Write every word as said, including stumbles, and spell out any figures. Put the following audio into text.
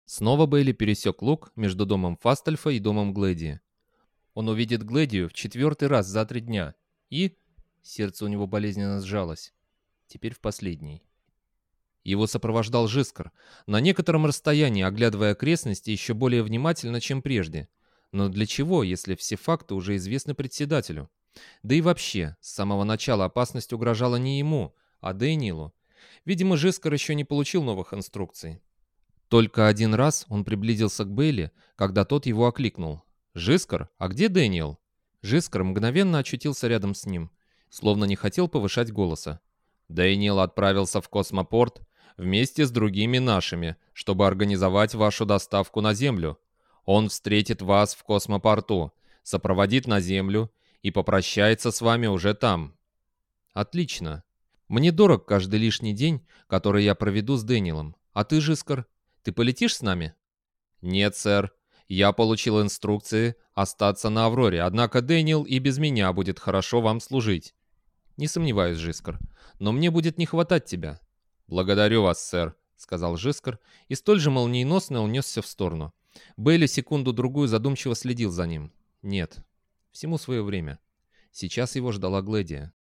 Снова Бейли пересек луг между домом Фастальфа и домом Глэдии. Он увидит Глэдию в четвертый раз за три дня. И... Сердце у него болезненно сжалось. Теперь в последний. Его сопровождал Жискар, на некотором расстоянии, оглядывая окрестности еще более внимательно, чем прежде. Но для чего, если все факты уже известны председателю? Да и вообще, с самого начала опасность угрожала не ему, а Дэниелу. Видимо, Жискар еще не получил новых инструкций. Только один раз он приблизился к Бейли, когда тот его окликнул. «Жискар, а где Дэниел?» Жискар мгновенно очутился рядом с ним, словно не хотел повышать голоса. «Дэниел отправился в космопорт вместе с другими нашими, чтобы организовать вашу доставку на Землю. Он встретит вас в космопорту, сопроводит на Землю и попрощается с вами уже там». «Отлично. Мне дорог каждый лишний день, который я проведу с Дэниелом. А ты, Жискар, ты полетишь с нами?» «Нет, сэр. Я получил инструкции остаться на Авроре, однако Дэниел и без меня будет хорошо вам служить». «Не сомневаюсь, Жискар, но мне будет не хватать тебя». «Благодарю вас, сэр», — сказал Жискар, и столь же молниеносно унесся в сторону. Бейли секунду-другую задумчиво следил за ним. Нет, всему свое время. Сейчас его ждала Глэдия.